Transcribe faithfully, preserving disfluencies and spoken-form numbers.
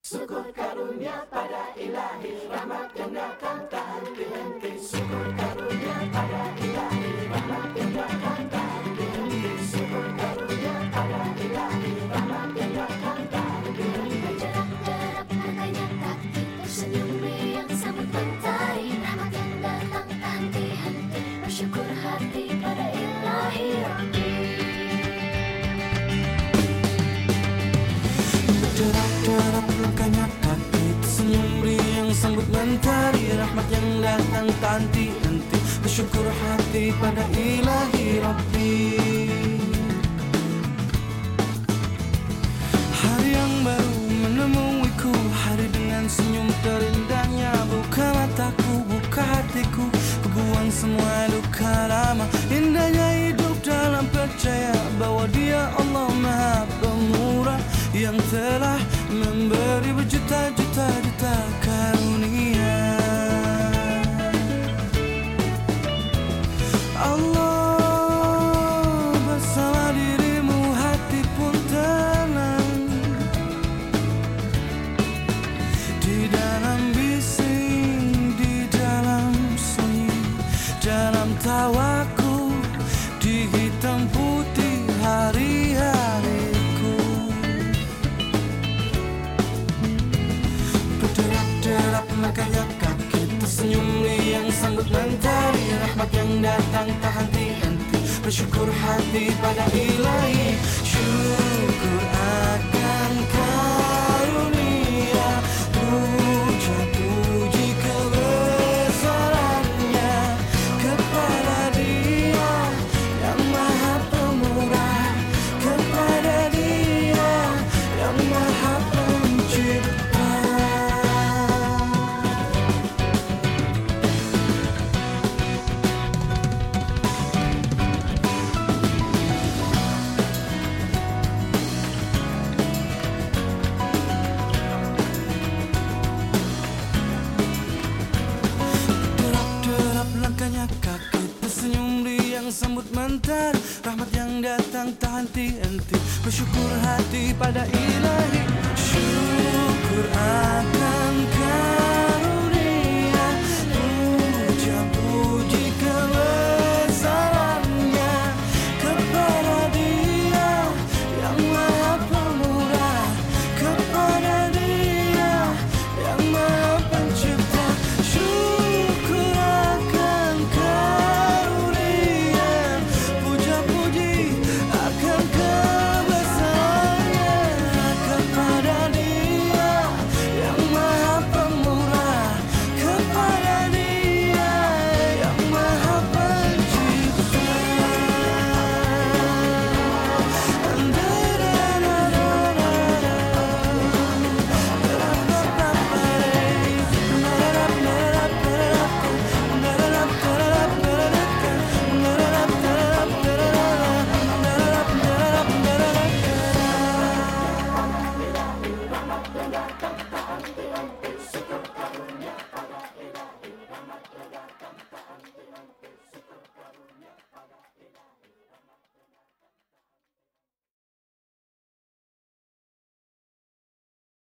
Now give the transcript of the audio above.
Syukur karunia pada ilahi, rahmat yang datang tak henti-henti. Syukur karunia pada ilahi, rahmat yang datang tak henti-henti. Syukur karunia pada ilahi, rahmat yang datang tak henti-henti. Derap-derap makanya kaki tersenyum riang sambut mentari, rahmat yang datang tak henti-henti. Bersyukur hati pada ilahi Rabbi. Derap-derap langkahnya kaki tersenyum riang sambut mentari, rahmat yang datang tak henti-henti. Bersyukur hati pada ilahi Rabbi. Hari yang baru menemuiku, hari dengan senyum terindahnya. Buka mataku, buka hatiku, ku buang semua duka lama. Indahnya hidup dalam percaya bahwa Dia Allah Maha Pemurah, yang telah memberi berjuta-juta juta karunia. Allah bersama dirimu, hati pun tenang. Di dalam bising, di dalam sunyi, dalam tawaku, di hitam putih hari-hariku. Derap makanya kaki tersenyum riang sambut mentari, rahmat yang datang tak henti-henti. Bersyukur hati pada ilahi, syukur akan karunia, puja-puji kebesarannya kepada Dia yang Maha Pemurah, kepada Dia yang Maha Pencipta. Langkahnya kaki tersenyum riang sambut mentari, rahmat yang datang tak henti-henti. Bersyukur hati pada ilahi.